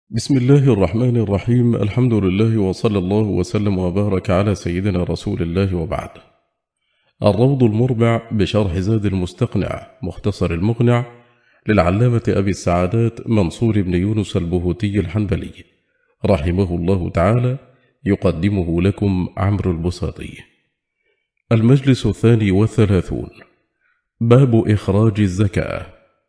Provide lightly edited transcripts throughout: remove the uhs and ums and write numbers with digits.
بسم الله الرحمن الرحيم. الحمد لله وصلى الله وسلم وبارك على سيدنا رسول الله وبعد. الروض المربع بشرح زاد المستقنع مختصر المقنع للعلامة أبي السعادات منصور بن يونس البهوتي الحنبلي رحمه الله تعالى، يقدمه لكم عمرو البساطي. المجلس 32. باب إخراج الزكاة.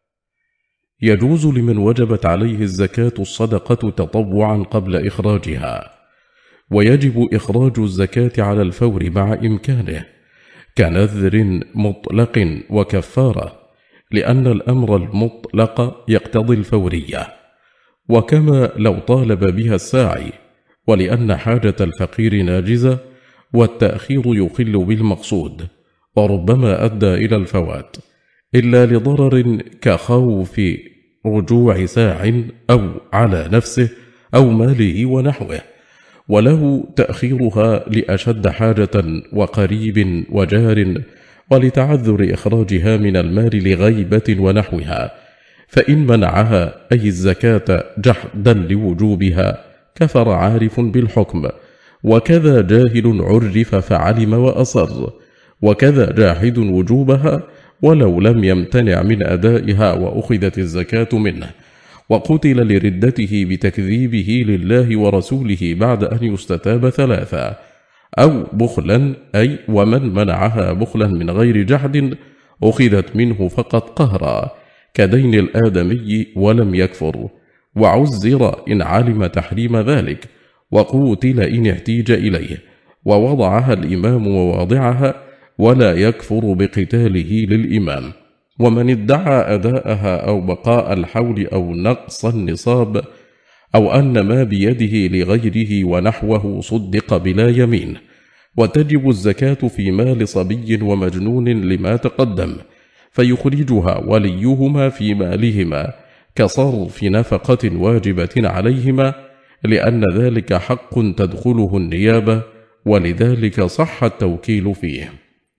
يجوز لمن وجبت عليه الزكاة الصدقة تطوعا قبل إخراجها، ويجب إخراج الزكاة على الفور مع إمكانه كنذر مطلق وكفارة، لأن الأمر المطلق يقتضي الفورية، وكما لو طالب بها الساعي، ولأن حاجة الفقير ناجزة، والتأخير يخل بالمقصود وربما أدى إلى الفوات، إلا لضرر كخوف رجوع ساع أو على نفسه أو ماله ونحوه، وله تأخيرها لأشد حاجة وقريب وجار، ولتعذر إخراجها من المال لغيبة ونحوها، فإن منعها أي الزكاة جحدا لوجوبها كفر عارف بالحكم، وكذا جاهل عرف فعلم وأصر، وكذا جاحد وجوبها ولو لم يمتنع من أدائها وأخذت الزكاة منه، وقتل لردته بتكذيبه لله ورسوله بعد أن يستتاب ثلاثا، أو بخلا، أي ومن منعها بخلا من غير جحد أخذت منه فقط قهرا كدين الآدمي ولم يكفر، وعزر إن علم تحريم ذلك، وقوتل إن احتيج إليه، ووضعها الإمام مواضعها، ولا يكفر بقتاله للإمام. ومن ادعى أداءها أو بقاء الحول أو نقص النصاب، أو أن ما بيده لغيره ونحوه صدق بلا يمين، وتجب الزكاة في مال صبي ومجنون لما تقدم، فيخرجها وليهما في مالهما كصرف نفقة واجبة عليهما، لأن ذلك حق تدخله النيابة، ولذلك صح التوكيل فيه.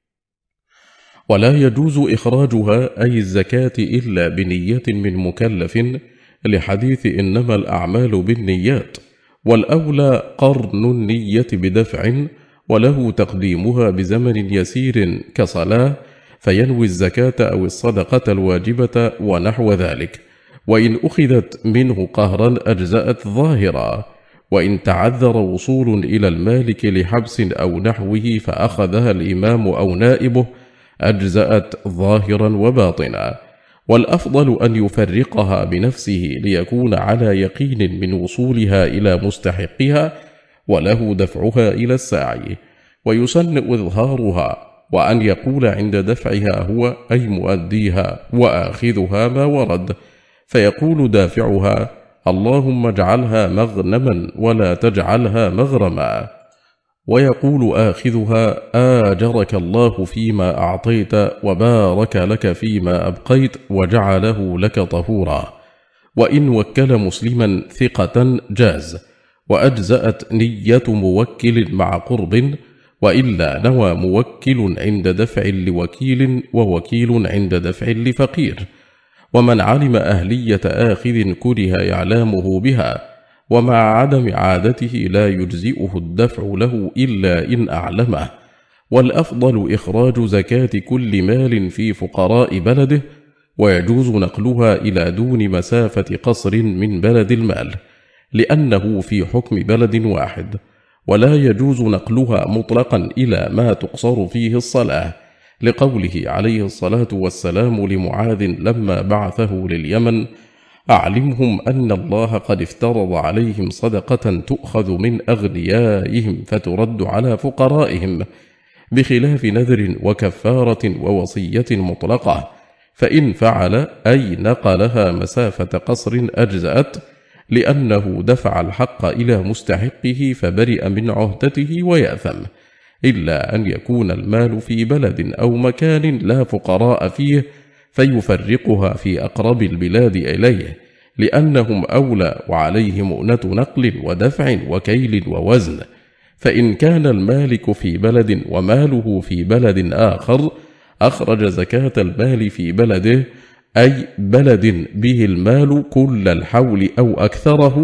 ولا يجوز إخراجها أي الزكاة إلا بنية من مكلف، لحديث إنما الأعمال بالنيات، والأولى قرن النية بدفع، وله تقديمها بزمن يسير كصلاة، فينوي الزكاة أو الصدقة الواجبة ونحو ذلك، وإن أخذت منه قهرا أجزأت ظاهرا، وإن تعذر وصول إلى المالك لحبس أو نحوه فأخذها الإمام أو نائبه أجزأت ظاهرا وباطنا، والأفضل أن يفرقها بنفسه ليكون على يقين من وصولها إلى مستحقها، وله دفعها إلى الساعي، ويسن إظهارها، وأن يقول عند دفعها هو أي مؤديها وآخذها ما ورد، فيقول دافعها: اللهم اجعلها مغنما ولا تجعلها مغرما، ويقول آخذها: آجرك الله فيما أعطيت وبارك لك فيما أبقيت وجعله لك طهورا. وإن وكل مسلما ثقة جاز، وأجزأت نية موكل مع قرب، وإلا نوى موكل عند دفع لوكيل ووكيل عند دفع لفقير. ومن علم أهلية آخذ كره إعلامه بها، ومع عدم عادته لا يجزئه الدفع له إلا إن أعلمه. والأفضل إخراج زكاة كل مال في فقراء بلده، ويجوز نقلها إلى دون مسافة قصر من بلد المال، لأنه في حكم بلد واحد، ولا يجوز نقلها مطلقا إلى ما تقصر فيه الصلاة، لقوله عليه الصلاة والسلام لمعاذ لما بعثه لليمن: أعلمهم أن الله قد افترض عليهم صدقة تؤخذ من أغنيائهم فترد على فقرائهم، بخلاف نذر وكفارة ووصية مطلقة، فإن فعل أي نقلها مسافة قصر أجزأت، لأنه دفع الحق إلى مستحقه فبرئ من عهدته ويأثم، إلا أن يكون المال في بلد أو مكان لا فقراء فيه، فيفرقها في أقرب البلاد إليه، لأنهم أولى وعليه مؤنة نقل ودفع وكيل ووزن. فإن كان المالك في بلد وماله في بلد آخر، أخرج زكاة المال في بلده، أي بلد به المال كل الحول أو أكثره،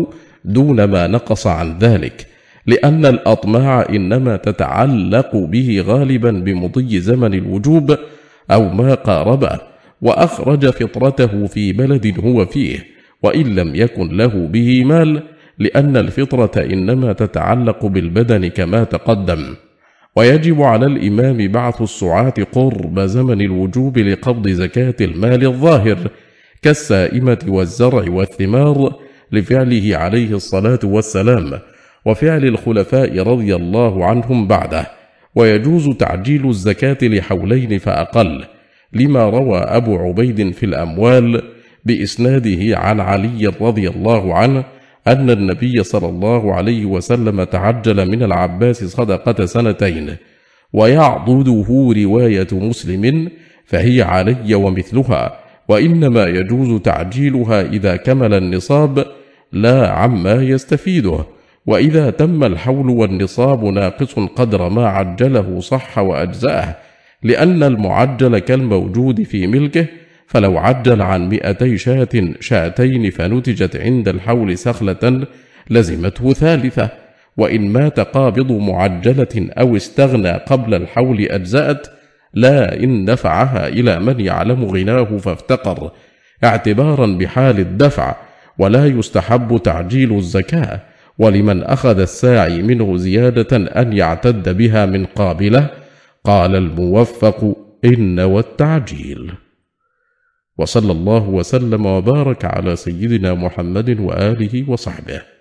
دون ما نقص عن ذلك، لأن الأطماع إنما تتعلق به غالبا بمضي زمن الوجوب أو ما قاربه، وأخرج فطرته في بلد هو فيه وإن لم يكن له به مال، لأن الفطرة إنما تتعلق بالبدن كما تقدم. ويجب على الإمام بعث السعاة قرب زمن الوجوب لقبض زكاة المال الظاهر كالسائمة والزرع والثمار لفعله عليه الصلاة والسلام وفعل الخلفاء رضي الله عنهم بعده. ويجوز تعجيل الزكاة لحولين فأقل، لما روى أبو عبيد في الأموال بإسناده عن علي رضي الله عنه أن النبي صلى الله عليه وسلم تعجل من العباس صدقة سنتين. ويعضده رواية مسلم فهي علي ومثلها، وإنما يجوز تعجيلها إذا كمل النصاب لا عما يستفيده، وإذا تم الحول والنصاب ناقص قدر ما عجله صح وأجزأه، لأن المعجل كالموجود في ملكه، فلو عجل عن 200 شاة شاتين فنتجت عند الحول سخلة لزمته ثالثة، وإن مات قابض معجلة أو استغنى قبل الحول أجزأت، لا إن دفعها إلى من يعلم غناه فافتقر، اعتبارا بحال الدفع، ولا يستحب تعجيل الزكاة. ولمن أخذ الساعي منه زيادة أن يعتد بها من قابله. قال الموفق إن والتعجيل. وصلى الله وسلم وبارك على سيدنا محمد وآله وصحبه.